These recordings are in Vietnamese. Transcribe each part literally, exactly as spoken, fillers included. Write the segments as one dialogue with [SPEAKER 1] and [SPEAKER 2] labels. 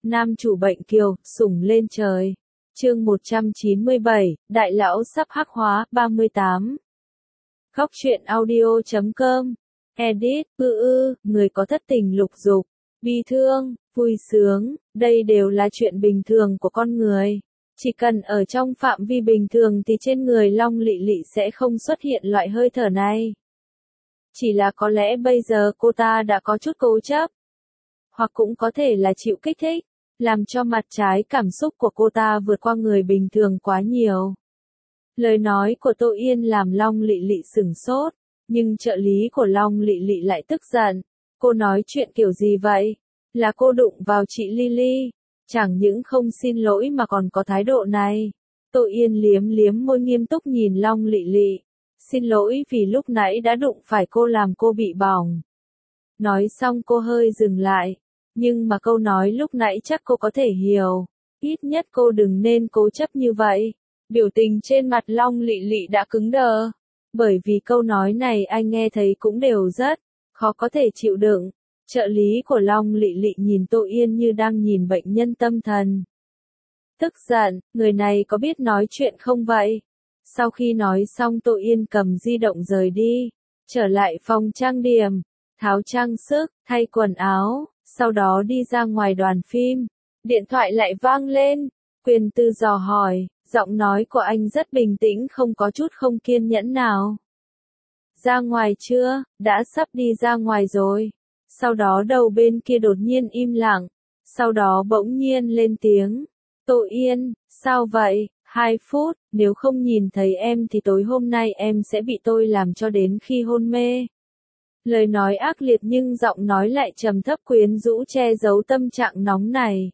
[SPEAKER 1] Nam chủ bệnh kiều, sủng lên trời. Chương một trăm chín mươi bảy, Đại lão sắp hắc hóa, ba mươi tám. Góc truyện audio chấm com. Edit, ư ư, người có thất tình lục dục, bi thương, vui sướng, đây đều là chuyện bình thường của con người. Chỉ cần ở trong phạm vi bình thường thì trên người Long Lệ Lệ sẽ không xuất hiện loại hơi thở này. Chỉ là có lẽ bây giờ cô ta đã có chút cố chấp. Hoặc cũng có thể là chịu kích thích, làm cho mặt trái cảm xúc của cô ta vượt qua người bình thường quá nhiều. Lời nói của Tô Yên làm Long Lệ Lệ sửng sốt, nhưng trợ lý của Long Lệ Lệ lại tức giận. Cô nói chuyện kiểu gì vậy? Là cô đụng vào chị Lily, chẳng những không xin lỗi mà còn có thái độ này. Tô Yên liếm liếm môi nghiêm túc nhìn Long Lệ Lệ. Xin lỗi vì lúc nãy đã đụng phải cô làm cô bị bỏng. Nói xong cô hơi dừng lại. Nhưng mà câu nói lúc nãy chắc cô có thể hiểu. Ít nhất cô đừng nên cố chấp như vậy. Biểu tình trên mặt Long Lệ Lệ đã cứng đờ. Bởi vì câu nói này anh nghe thấy cũng đều rất khó có thể chịu đựng. Trợ lý của Long Lệ Lệ nhìn Tô Yên như đang nhìn bệnh nhân tâm thần. Tức giận, người này có biết nói chuyện không vậy? Sau khi nói xong Tô Yên cầm di động rời đi. Trở lại phòng trang điểm, tháo trang sức, thay quần áo. Sau đó đi ra ngoài đoàn phim, điện thoại lại vang lên, Quyền Tư dò hỏi, giọng nói của anh rất bình tĩnh không có chút không kiên nhẫn nào. Ra ngoài chưa, đã sắp đi ra ngoài rồi. Sau đó đầu bên kia đột nhiên im lặng, sau đó bỗng nhiên lên tiếng. Tô Yên, sao vậy, hai phút, nếu không nhìn thấy em thì tối hôm nay em sẽ bị tôi làm cho đến khi hôn mê. Lời nói ác liệt nhưng giọng nói lại trầm thấp quyến rũ che giấu tâm trạng nóng này.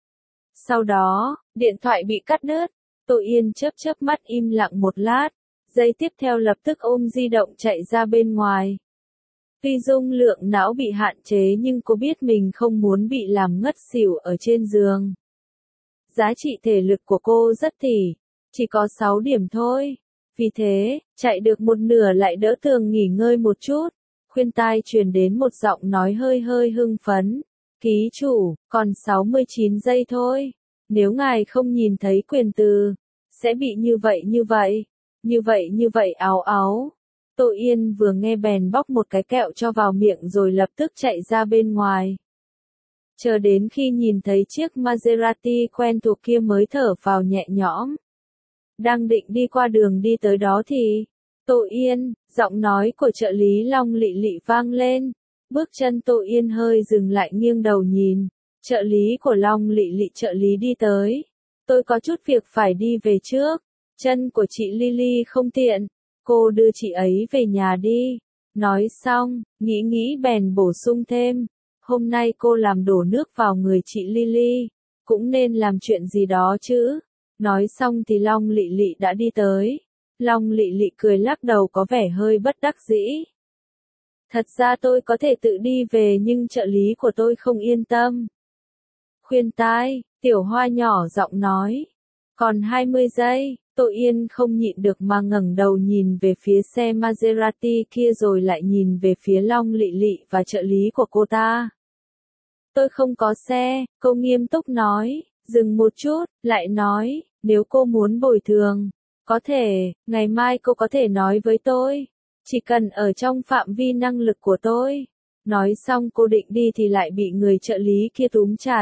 [SPEAKER 1] Sau đó, điện thoại bị cắt đứt, Tô Yên chớp chớp mắt im lặng một lát, giây tiếp theo lập tức ôm di động chạy ra bên ngoài. Tuy dung lượng não bị hạn chế nhưng cô biết mình không muốn bị làm ngất xỉu ở trên giường. Giá trị thể lực của cô rất tỉ, chỉ có sáu điểm thôi. Vì thế, chạy được một nửa lại đỡ tường nghỉ ngơi một chút. Khuyên tai truyền đến một giọng nói hơi hơi hưng phấn. Ký chủ, còn sáu mươi chín giây thôi. Nếu ngài không nhìn thấy Quyền Từ, sẽ bị như vậy như vậy, như vậy như vậy áo áo. Tô Yên vừa nghe bèn bóc một cái kẹo cho vào miệng rồi lập tức chạy ra bên ngoài. Chờ đến khi nhìn thấy chiếc Maserati quen thuộc kia mới thở phào nhẹ nhõm. Đang định đi qua đường đi tới đó thì... Tô Yên, giọng nói của trợ lý Long Lệ Lệ vang lên. Bước chân Tô Yên hơi dừng lại nghiêng đầu nhìn. Trợ lý của Long Lệ Lệ trợ lý đi tới. Tôi có chút việc phải đi về trước. Chân của chị Lily không tiện. Cô đưa chị ấy về nhà đi. Nói xong, nghĩ nghĩ bèn bổ sung thêm. Hôm nay cô làm đổ nước vào người chị Lily. Cũng nên làm chuyện gì đó chứ. Nói xong thì Long Lệ Lệ đã đi tới. Long Lệ Lệ cười lắc đầu có vẻ hơi bất đắc dĩ. Thật ra tôi có thể tự đi về nhưng trợ lý của tôi không yên tâm. Khuyên tai, Tiểu Hoa nhỏ giọng nói. Còn hai mươi giây, Tô Yên không nhịn được mà ngẩng đầu nhìn về phía xe Maserati kia rồi lại nhìn về phía Long Lệ Lệ và trợ lý của cô ta. Tôi không có xe, cô nghiêm túc nói, dừng một chút, lại nói, nếu cô muốn bồi thường. Có thể, ngày mai cô có thể nói với tôi. Chỉ cần ở trong phạm vi năng lực của tôi. Nói xong cô định đi thì lại bị người trợ lý kia túm chặt.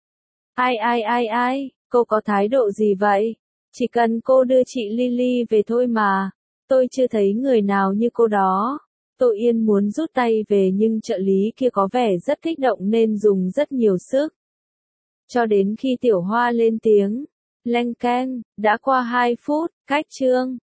[SPEAKER 1] Ai ai ai ai, cô có thái độ gì vậy? Chỉ cần cô đưa chị Lily về thôi mà. Tôi chưa thấy người nào như cô đó. Tô Yên muốn rút tay về nhưng trợ lý kia có vẻ rất kích động nên dùng rất nhiều sức. Cho đến khi Tiểu Hoa lên tiếng. Leng keng, đã qua hai phút, cách chương.